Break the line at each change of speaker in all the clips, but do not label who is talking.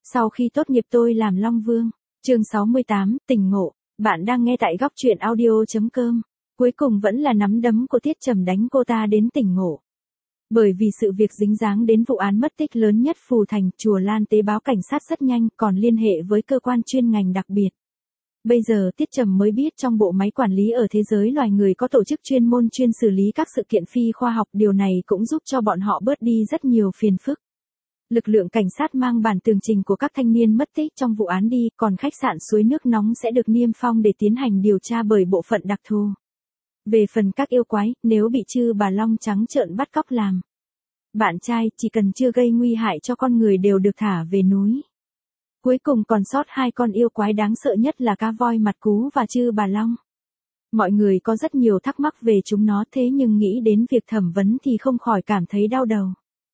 Sau khi tốt nghiệp tôi làm Long Vương. Chương 68, tỉnh ngộ. Bạn đang nghe tại góc truyện audio.com. Cuối cùng vẫn là nắm đấm của Tiết Trầm đánh cô ta đến tỉnh ngộ. Bởi vì sự việc dính dáng đến vụ án mất tích lớn nhất Phù Thành, chùa Lan Tế báo cảnh sát rất nhanh còn liên hệ với cơ quan chuyên ngành đặc biệt. Bây giờ Tiết Trầm mới biết trong bộ máy quản lý ở thế giới loài người có tổ chức chuyên môn chuyên xử lý các sự kiện phi khoa học, điều này cũng giúp cho bọn họ bớt đi rất nhiều phiền phức. Lực lượng cảnh sát mang bản tường trình của các thanh niên mất tích trong vụ án đi, còn khách sạn suối nước nóng sẽ được niêm phong để tiến hành điều tra bởi bộ phận đặc thù. Về phần các yêu quái, nếu bị Chư Bà Long trắng trợn bắt cóc làm bạn trai, chỉ cần chưa gây nguy hại cho con người đều được thả về núi. Cuối cùng còn sót hai con yêu quái đáng sợ nhất là cá voi mặt cú và Chư Bà Long. Mọi người có rất nhiều thắc mắc về chúng nó, thế nhưng nghĩ đến việc thẩm vấn thì không khỏi cảm thấy đau đầu.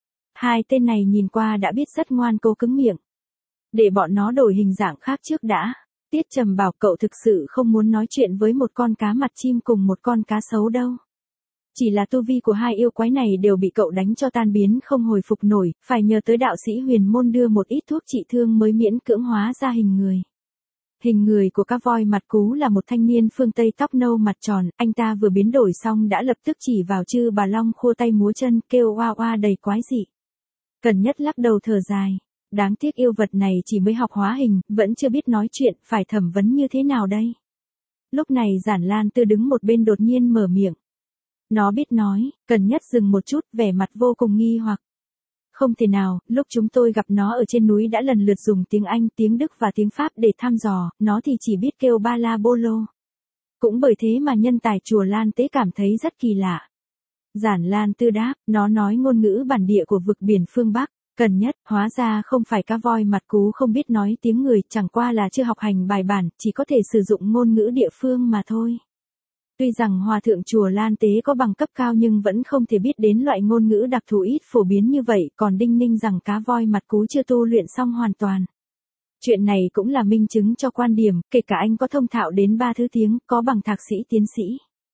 Hai tên này nhìn qua đã biết rất ngoan cố cứng miệng. Để bọn nó đổi hình dạng khác trước đã. Tiết Trầm bảo cậu thực sự không muốn nói chuyện với một con cá mặt chim cùng một con cá sấu đâu. Chỉ là tu vi của hai yêu quái này đều bị cậu đánh cho tan biến không hồi phục nổi, phải nhờ tới đạo sĩ Huyền Môn đưa một ít thuốc trị thương mới miễn cưỡng hóa ra hình người. Hình người của cá voi mặt cú là một thanh niên phương Tây tóc nâu mặt tròn, anh ta vừa biến đổi xong đã lập tức chỉ vào Chư Bà Long khua tay múa chân kêu oa oa đầy quái dị. Cần Nhất lắc đầu thở dài. Đáng tiếc yêu vật này chỉ mới học hóa hình, vẫn chưa biết nói chuyện, phải thẩm vấn như thế nào đây? Lúc này Giản Lan Tư đứng một bên đột nhiên mở miệng. Nó biết nói, Cần Nhất dừng một chút, vẻ mặt vô cùng nghi hoặc. Không thể nào, lúc chúng tôi gặp nó ở trên núi đã lần lượt dùng tiếng Anh, tiếng Đức và tiếng Pháp để thăm dò, nó thì chỉ biết kêu ba la bô lô. Cũng bởi thế mà nhân tài chùa Lan Tế cảm thấy rất kỳ lạ. Giản Lan Tư đáp, nó nói ngôn ngữ bản địa của vực biển phương Bắc. Cần Nhất, hóa ra không phải cá voi mặt cú không biết nói tiếng người, chẳng qua là chưa học hành bài bản, chỉ có thể sử dụng ngôn ngữ địa phương mà thôi. Tuy rằng hòa thượng chùa Lan Tế có bằng cấp cao nhưng vẫn không thể biết đến loại ngôn ngữ đặc thù ít phổ biến như vậy, còn đinh ninh rằng cá voi mặt cú chưa tu luyện xong hoàn toàn. Chuyện này cũng là minh chứng cho quan điểm, kể cả anh có thông thạo đến 3 thứ tiếng, có bằng thạc sĩ tiến sĩ.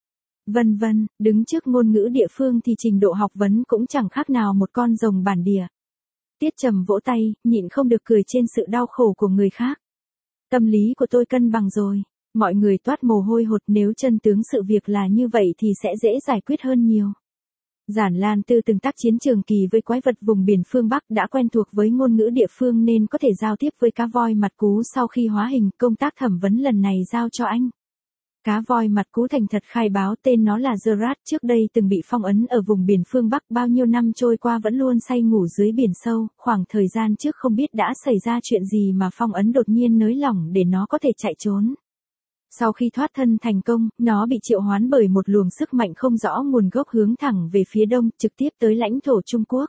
Vân vân, đứng trước ngôn ngữ địa phương thì trình độ học vấn cũng chẳng khác nào một con rồng bản địa. Tiết Trầm vỗ tay, nhịn không được cười trên sự đau khổ của người khác. Tâm lý của tôi cân bằng rồi. Mọi người toát mồ hôi hột, nếu chân tướng sự việc là như vậy thì sẽ dễ giải quyết hơn nhiều. Giản Lan Tư từng tác chiến trường kỳ với quái vật vùng biển phương Bắc, đã quen thuộc với ngôn ngữ địa phương nên có thể giao tiếp với cá voi mặt cú. Sau khi hóa hình, công tác thẩm vấn lần này giao cho anh. Cá voi mặt cú thành thật khai báo tên nó là Gerard, trước đây từng bị phong ấn ở vùng biển phương Bắc, bao nhiêu năm trôi qua vẫn luôn say ngủ dưới biển sâu, khoảng thời gian trước không biết đã xảy ra chuyện gì mà phong ấn đột nhiên nới lỏng để nó có thể chạy trốn. Sau khi thoát thân thành công, nó bị triệu hoán bởi một luồng sức mạnh không rõ nguồn gốc hướng thẳng về phía đông, trực tiếp tới lãnh thổ Trung Quốc.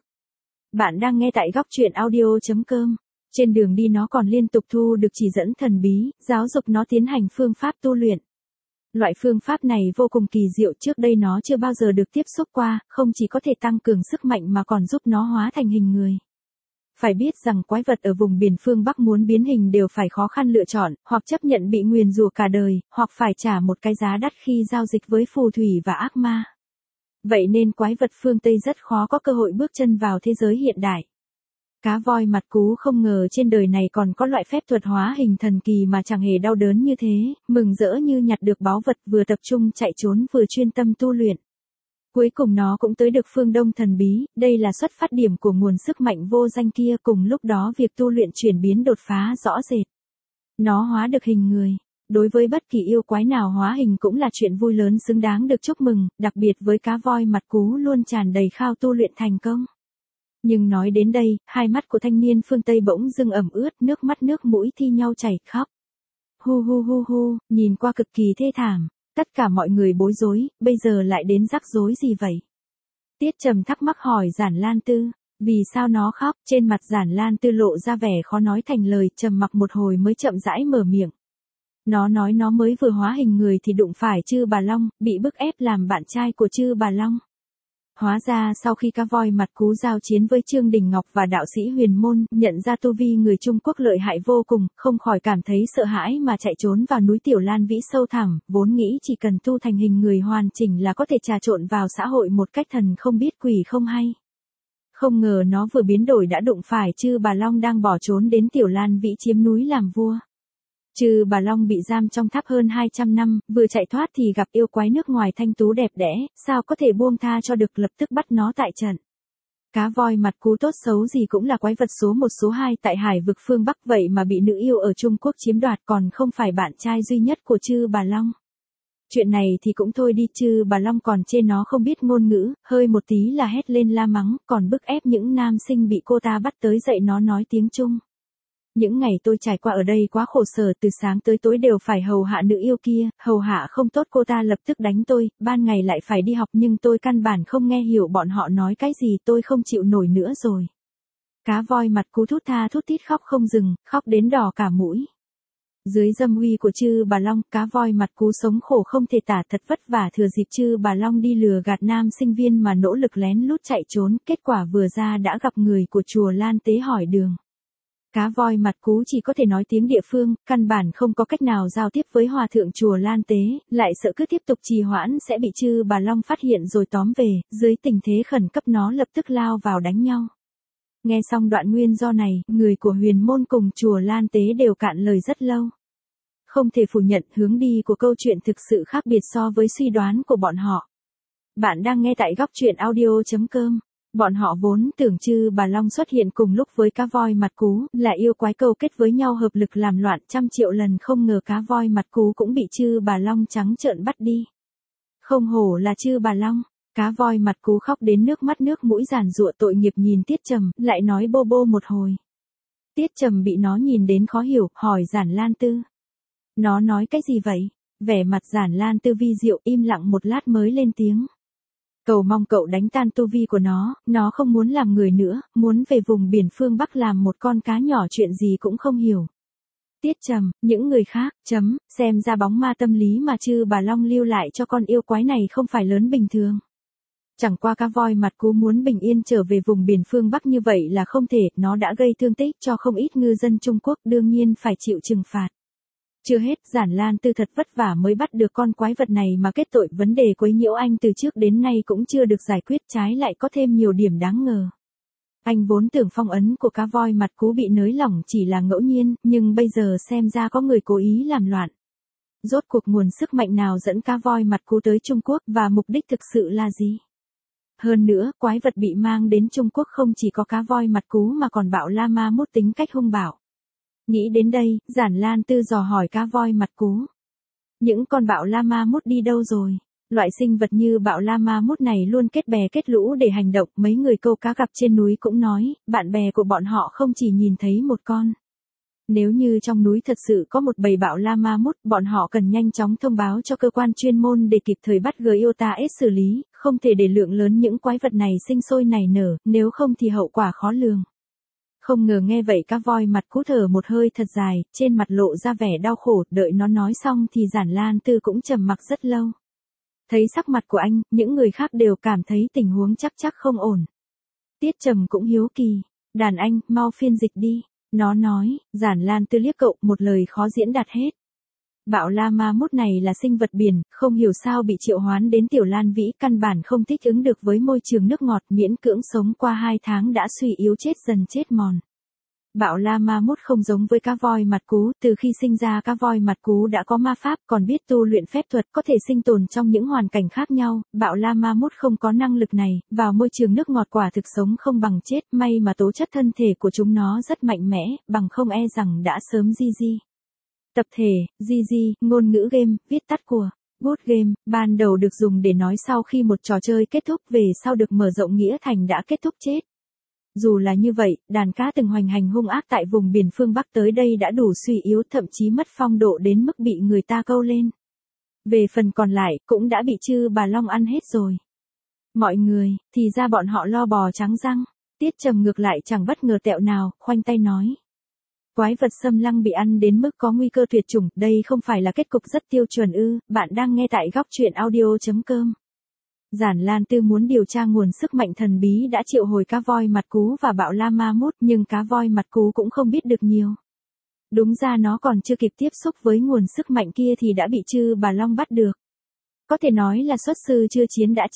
Bạn đang nghe tại góc truyện audio.com. Trên đường đi nó còn liên tục thu được chỉ dẫn thần bí, giáo dục nó tiến hành phương pháp tu luyện. Loại phương pháp này vô cùng kỳ diệu, trước đây nó chưa bao giờ được tiếp xúc qua, không chỉ có thể tăng cường sức mạnh mà còn giúp nó hóa thành hình người. Phải biết rằng quái vật ở vùng biển phương Bắc muốn biến hình đều phải khó khăn lựa chọn, hoặc chấp nhận bị nguyền rủa cả đời, hoặc phải trả một cái giá đắt khi giao dịch với phù thủy và ác ma. Vậy nên quái vật phương Tây rất khó có cơ hội bước chân vào thế giới hiện đại. Cá voi mặt cú không ngờ trên đời này còn có loại phép thuật hóa hình thần kỳ mà chẳng hề đau đớn như thế, mừng rỡ như nhặt được báu vật, vừa tập trung chạy trốn vừa chuyên tâm tu luyện. Cuối cùng nó cũng tới được phương Đông thần bí, đây là xuất phát điểm của nguồn sức mạnh vô danh kia, cùng lúc đó việc tu luyện chuyển biến đột phá rõ rệt. Nó hóa được hình người. Đối với bất kỳ yêu quái nào hóa hình cũng là chuyện vui lớn xứng đáng được chúc mừng, đặc biệt với cá voi mặt cú luôn tràn đầy khao tu luyện thành công. Nhưng nói đến đây, hai mắt của thanh niên phương Tây bỗng dưng ẩm ướt, nước mắt nước mũi thi nhau chảy khóc. Hu hu hu hu, nhìn qua cực kỳ thê thảm. Tất cả mọi người bối rối, bây giờ lại đến rắc rối gì vậy? Tiết Trầm thắc mắc hỏi Giản Lan Tư, vì sao nó khóc? Trên mặt Giản Lan Tư lộ ra vẻ khó nói thành lời, trầm mặc một hồi mới chậm rãi mở miệng. Nó nói nó mới vừa hóa hình người thì đụng phải Chư Bà Long, bị bức ép làm bạn trai của Chư Bà Long. Hóa ra sau khi cá voi mặt cú giao chiến với Trương Đình Ngọc và đạo sĩ Huyền Môn, nhận ra tu vi người Trung Quốc lợi hại vô cùng, không khỏi cảm thấy sợ hãi mà chạy trốn vào núi Tiểu Lan Vĩ sâu thẳm, vốn nghĩ chỉ cần tu thành hình người hoàn chỉnh là có thể trà trộn vào xã hội một cách thần không biết quỷ không hay. Không ngờ nó vừa biến đổi đã đụng phải Chư Bà Long đang bỏ trốn đến Tiểu Lan Vĩ chiếm núi làm vua. Chư Bà Long bị giam trong tháp hơn 200 năm, vừa chạy thoát thì gặp yêu quái nước ngoài thanh tú đẹp đẽ, sao có thể buông tha cho được, lập tức bắt nó tại trận. Cá voi mặt cú tốt xấu gì cũng là quái vật số 1 số 2 tại hải vực phương Bắc, vậy mà bị nữ yêu ở Trung Quốc chiếm đoạt, còn không phải bạn trai duy nhất của Chư Bà Long. Chuyện này thì cũng thôi đi, Chư Bà Long còn chê nó không biết ngôn ngữ, hơi một tí là hét lên la mắng, còn bức ép những nam sinh bị cô ta bắt tới dạy nó nói tiếng Trung. Những ngày tôi trải qua ở đây quá khổ sở, từ sáng tới tối đều phải hầu hạ nữ yêu kia, hầu hạ không tốt cô ta lập tức đánh tôi, ban ngày lại phải đi học nhưng tôi căn bản không nghe hiểu bọn họ nói cái gì, tôi không chịu nổi nữa rồi. Cá voi mặt cú thút tha thút thít khóc không dừng, khóc đến đỏ cả mũi. Dưới dâm uy của Chư Bà Long, cá voi mặt cú sống khổ không thể tả, thật vất vả thừa dịp Chư Bà Long đi lừa gạt nam sinh viên mà nỗ lực lén lút chạy trốn, kết quả vừa ra đã gặp người của chùa Lan Tế hỏi đường. Cá voi mặt cú chỉ có thể nói tiếng địa phương, căn bản không có cách nào giao tiếp với hòa thượng chùa Lan Tế, lại sợ cứ tiếp tục trì hoãn sẽ bị Chư Bà Long phát hiện rồi tóm về, dưới tình thế khẩn cấp nó lập tức lao vào đánh nhau. Nghe xong đoạn nguyên do này, người của huyền môn cùng chùa Lan Tế đều cạn lời rất lâu. Không thể phủ nhận hướng đi của câu chuyện thực sự khác biệt so với suy đoán của bọn họ. Bạn đang nghe tại góc truyện audio.com. Bọn họ vốn tưởng Chư Bà Long xuất hiện cùng lúc với cá voi mặt cú, là yêu quái câu kết với nhau hợp lực làm loạn, trăm triệu lần không ngờ cá voi mặt cú cũng bị Chư Bà Long trắng trợn bắt đi. Không hổ là Chư Bà Long, cá voi mặt cú khóc đến nước mắt nước mũi giàn giụa tội nghiệp nhìn Tiết Trầm, lại nói bô bô một hồi. Tiết Trầm bị nó nhìn đến khó hiểu, hỏi Giản Lan Tư. Nó nói cái gì vậy? Vẻ mặt Giản Lan Tư vi diệu, im lặng một lát mới lên tiếng. Cầu mong cậu đánh tan tu vi của nó không muốn làm người nữa, muốn về vùng biển phương Bắc làm một con cá nhỏ, chuyện gì cũng không hiểu. Tiết Trầm, những người khác, xem ra bóng ma tâm lý mà Chư Bà Long lưu lại cho con yêu quái này không phải lớn bình thường. Chẳng qua cá voi mặt cú muốn bình yên trở về vùng biển phương Bắc như vậy là không thể, nó đã gây thương tích cho không ít ngư dân Trung Quốc, đương nhiên phải chịu trừng phạt. Chưa hết, Giản Lan Tư thật vất vả mới bắt được con quái vật này mà kết tội vấn đề quấy nhiễu anh từ trước đến nay cũng chưa được giải quyết, trái lại có thêm nhiều điểm đáng ngờ. Anh vốn tưởng phong ấn của cá voi mặt cú bị nới lỏng chỉ là ngẫu nhiên, nhưng bây giờ xem ra có người cố ý làm loạn. Rốt cuộc nguồn sức mạnh nào dẫn cá voi mặt cú tới Trung Quốc và mục đích thực sự là gì? Hơn nữa, quái vật bị mang đến Trung Quốc không chỉ có cá voi mặt cú mà còn bạo la ma mút tính cách hung bạo. Nghĩ đến đây, Giản Lan Tư dò hỏi cá voi mặt cú. Những con bạo la ma mút đi đâu rồi? Loại sinh vật như bạo la ma mút này luôn kết bè kết lũ để hành động, mấy người câu cá gặp trên núi cũng nói, bạn bè của bọn họ không chỉ nhìn thấy một con. Nếu như trong núi thật sự có một bầy bạo la ma mút, bọn họ cần nhanh chóng thông báo cho cơ quan chuyên môn để kịp thời bắt GIOTA-S xử lý, không thể để lượng lớn những quái vật này sinh sôi nảy nở, nếu không thì hậu quả khó lường. Không ngờ nghe vậy cá voi mặt cú thở một hơi thật dài, trên mặt lộ ra vẻ đau khổ, đợi nó nói xong thì Giản Lan Tư cũng trầm mặc rất lâu. Thấy sắc mặt của anh, những người khác đều cảm thấy tình huống chắc không ổn. Tiết Trầm cũng hiếu kỳ, đàn anh, mau phiên dịch đi. Nó nói, Giản Lan Tư liếc cậu, một lời khó diễn đạt hết. Bạo la ma mút này là sinh vật biển, không hiểu sao bị triệu hoán đến Tiểu Lan Vĩ, căn bản không thích ứng được với môi trường nước ngọt, miễn cưỡng sống qua 2 tháng đã suy yếu chết dần chết mòn. Bạo la ma mút không giống với cá voi mặt cú, từ khi sinh ra cá voi mặt cú đã có ma pháp, còn biết tu luyện phép thuật, có thể sinh tồn trong những hoàn cảnh khác nhau. Bạo la ma mút không có năng lực này, vào môi trường nước ngọt quả thực sống không bằng chết, may mà tố chất thân thể của chúng nó rất mạnh mẽ, bằng không e rằng đã sớm GG. Tập thể, GG, ngôn ngữ game, viết tắt của Good Game, ban đầu được dùng để nói sau khi một trò chơi kết thúc, về sau được mở rộng nghĩa thành đã kết thúc chết. Dù là như vậy, đàn cá từng hoành hành hung ác tại vùng biển phương Bắc tới đây đã đủ suy yếu, thậm chí mất phong độ đến mức bị người ta câu lên. Về phần còn lại, cũng đã bị Chư Bà Long ăn hết rồi. Mọi người, thì ra bọn họ lo bò trắng răng. Tiết Trầm ngược lại chẳng bất ngờ tẹo nào, khoanh tay nói. Quái vật xâm lăng bị ăn đến mức có nguy cơ tuyệt chủng, đây không phải là kết cục rất tiêu chuẩn ư? Bạn đang nghe tại góc truyện audio.com. Giản Lan Tư muốn điều tra nguồn sức mạnh thần bí đã triệu hồi cá voi mặt cú và bạo la ma mút, nhưng cá voi mặt cú cũng không biết được nhiều. Đúng ra nó còn chưa kịp tiếp xúc với nguồn sức mạnh kia thì đã bị Chư Bà Long bắt được. Có thể nói là xuất sư chưa chiến đã chết.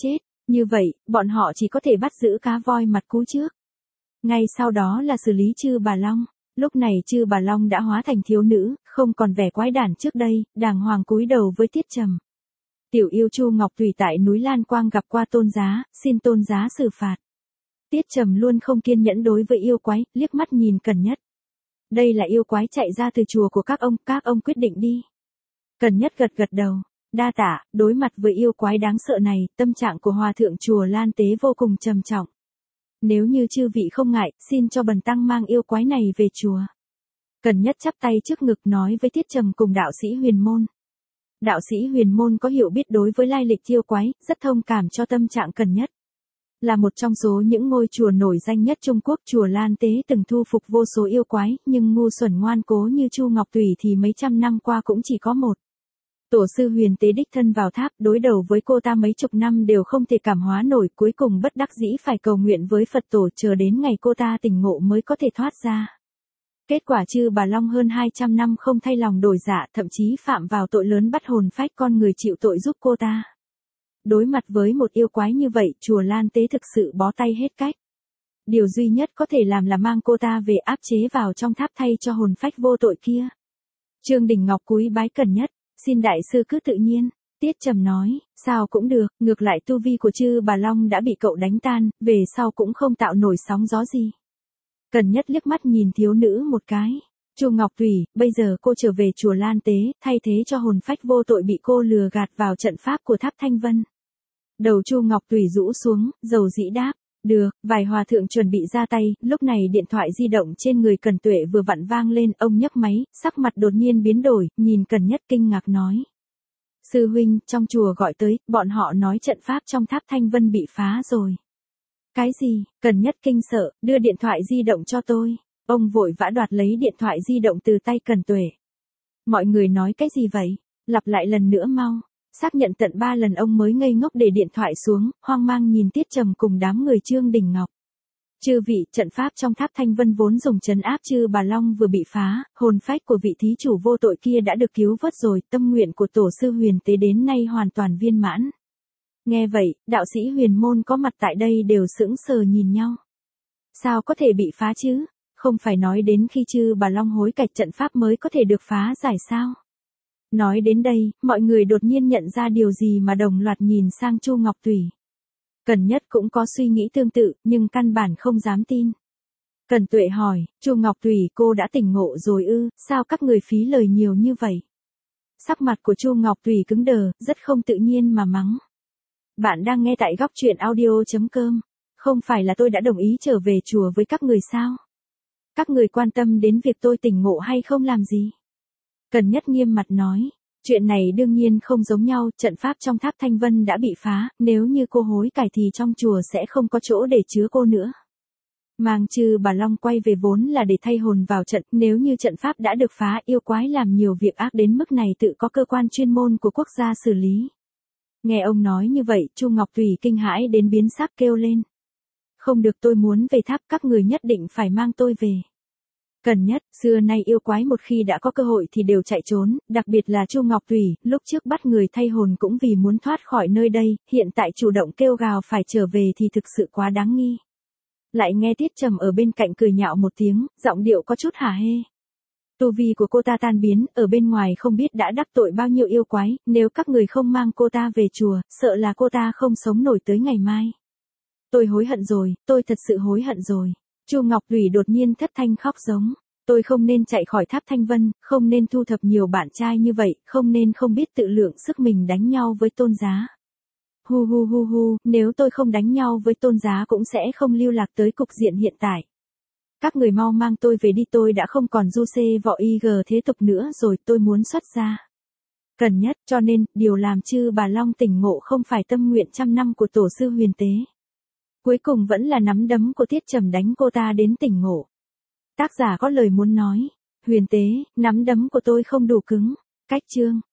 Như vậy, bọn họ chỉ có thể bắt giữ cá voi mặt cú trước. Ngay sau đó là xử lý Chư Bà Long. Lúc này Chư Bà Long đã hóa thành thiếu nữ, không còn vẻ quái đản trước đây, đàng hoàng cúi đầu với Tiết Trầm. Tiểu yêu Chu Ngọc Thủy tại núi Lan Quang gặp qua Tôn Giá, xin Tôn Giá xử phạt. Tiết Trầm luôn không kiên nhẫn đối với yêu quái, liếc mắt nhìn Cần Nhất. Đây là yêu quái chạy ra từ chùa của các ông quyết định đi. Cần Nhất gật gật đầu. Đa tạ, đối mặt với yêu quái đáng sợ này, tâm trạng của hòa thượng chùa Lan Tế vô cùng trầm trọng. Nếu như chư vị không ngại, xin cho bần tăng mang yêu quái này về chùa. Cần Nhất chắp tay trước ngực nói với Tiết Trầm cùng đạo sĩ Huyền Môn. Đạo sĩ Huyền Môn có hiểu biết đối với lai lịch yêu quái, rất thông cảm cho tâm trạng Cần Nhất. Là một trong số những ngôi chùa nổi danh nhất Trung Quốc, chùa Lan Tế từng thu phục vô số yêu quái, nhưng ngu xuẩn ngoan cố như Chu Ngọc Thủy thì mấy trăm năm qua cũng chỉ có một. Tổ sư Huyền Tế đích thân vào tháp, đối đầu với cô ta mấy chục năm đều không thể cảm hóa nổi, cuối cùng bất đắc dĩ phải cầu nguyện với Phật tổ chờ đến ngày cô ta tỉnh ngộ mới có thể thoát ra. Kết quả Chư Bà Long hơn 200 năm không thay lòng đổi dạ, thậm chí phạm vào tội lớn bắt hồn phách con người chịu tội giúp cô ta. Đối mặt với một yêu quái như vậy, chùa Lan Tế thực sự bó tay hết cách. Điều duy nhất có thể làm là mang cô ta về áp chế vào trong tháp thay cho hồn phách vô tội kia. Trương Đình Ngọc cúi bái Cần Nhất, xin đại sư cứ tự nhiên. Tiết Trầm nói, sao cũng được, ngược lại tu vi của Chư Bà Long đã bị cậu đánh tan, về sau cũng không tạo nổi sóng gió gì. Cần Nhất liếc mắt nhìn thiếu nữ một cái. Chu Ngọc Thủy, bây giờ cô trở về chùa Lan Tế, thay thế cho hồn phách vô tội bị cô lừa gạt vào trận pháp của tháp Thanh Vân. Đầu Chu Ngọc Thủy rũ xuống, dầu dĩ đáp. Được, vài hòa thượng chuẩn bị ra tay, lúc này điện thoại di động trên người Cần Tuệ vừa vặn vang lên, ông nhấc máy, sắc mặt đột nhiên biến đổi, nhìn Cần Nhất kinh ngạc nói. Sư huynh, trong chùa gọi tới, bọn họ nói trận pháp trong tháp Thanh Vân bị phá rồi. Cái gì? Cần Nhất kinh sợ, đưa điện thoại di động cho tôi. Ông vội vã đoạt lấy điện thoại di động từ tay Cần Tuệ. Mọi người nói cái gì vậy? Lặp lại lần nữa mau. Xác nhận tận 3 lần ông mới ngây ngốc để điện thoại xuống, hoang mang nhìn Tiết Trầm cùng đám người Trương Đình Ngọc. Chư vị, trận pháp trong tháp Thanh Vân vốn dùng trấn áp Chư Bà Long vừa bị phá, hồn phách của vị thí chủ vô tội kia đã được cứu vớt rồi, tâm nguyện của tổ sư Huyền Tế đến nay hoàn toàn viên mãn. Nghe vậy, đạo sĩ Huyền Môn có mặt tại đây đều sững sờ nhìn nhau. Sao có thể bị phá chứ? Không phải nói đến khi Chư Bà Long hối cải trận pháp mới có thể được phá giải sao? Nói đến đây, mọi người đột nhiên nhận ra điều gì mà đồng loạt nhìn sang Chu Ngọc Thủy. Cần Nhất cũng có suy nghĩ tương tự, nhưng căn bản không dám tin. Cần Tuệ hỏi, Chu Ngọc Thủy, cô đã tỉnh ngộ rồi ư, sao các người phí lời nhiều như vậy? Sắc mặt của Chu Ngọc Thủy cứng đờ, rất không tự nhiên mà mắng. Bạn đang nghe tại góc truyện audio.com. Không phải là tôi đã đồng ý trở về chùa với các người sao? Các người quan tâm đến việc tôi tỉnh ngộ hay không làm gì? Cần Nhất nghiêm mặt nói, chuyện này đương nhiên không giống nhau, trận pháp trong tháp Thanh Vân đã bị phá, nếu như cô hối cải thì trong chùa sẽ không có chỗ để chứa cô nữa. Mang Chư Bà Long quay về vốn là để thay hồn vào trận, nếu như trận pháp đã được phá, yêu quái làm nhiều việc ác đến mức này tự có cơ quan chuyên môn của quốc gia xử lý. Nghe ông nói như vậy, Chu Ngọc Thủy kinh hãi đến biến sắc kêu lên. Không được, tôi muốn về tháp, các người nhất định phải mang tôi về. Cần Nhất, xưa nay yêu quái một khi đã có cơ hội thì đều chạy trốn, đặc biệt là Chu Ngọc Thủy, lúc trước bắt người thay hồn cũng vì muốn thoát khỏi nơi đây, hiện tại chủ động kêu gào phải trở về thì thực sự quá đáng nghi. Lại nghe Tiết Trầm ở bên cạnh cười nhạo một tiếng, giọng điệu có chút hả hê. Tu vi của cô ta tan biến, ở bên ngoài không biết đã đắc tội bao nhiêu yêu quái, nếu các người không mang cô ta về chùa, sợ là cô ta không sống nổi tới ngày mai. Tôi hối hận rồi, tôi thật sự hối hận rồi. Chu Ngọc Thủy đột nhiên thất thanh khóc giống. Tôi không nên chạy khỏi tháp Thanh Vân, không nên thu thập nhiều bạn trai như vậy, không nên không biết tự lượng sức mình đánh nhau với Tôn Giá. Hu hu hu hu, nếu tôi không đánh nhau với Tôn Giá cũng sẽ không lưu lạc tới cục diện hiện tại. Các người mau mang tôi về đi, tôi đã không còn du xê võ y g thế tục nữa rồi, tôi muốn xuất gia. Cần Nhất, cho nên, điều làm Chư Bà Long tỉnh ngộ không phải tâm nguyện trăm năm của tổ sư Huyền Tế. Cuối cùng vẫn là nắm đấm của Tiết Trầm đánh cô ta đến tỉnh ngộ. Tác giả có lời muốn nói. Huyền Tế, nắm đấm của tôi không đủ cứng. Cách chương.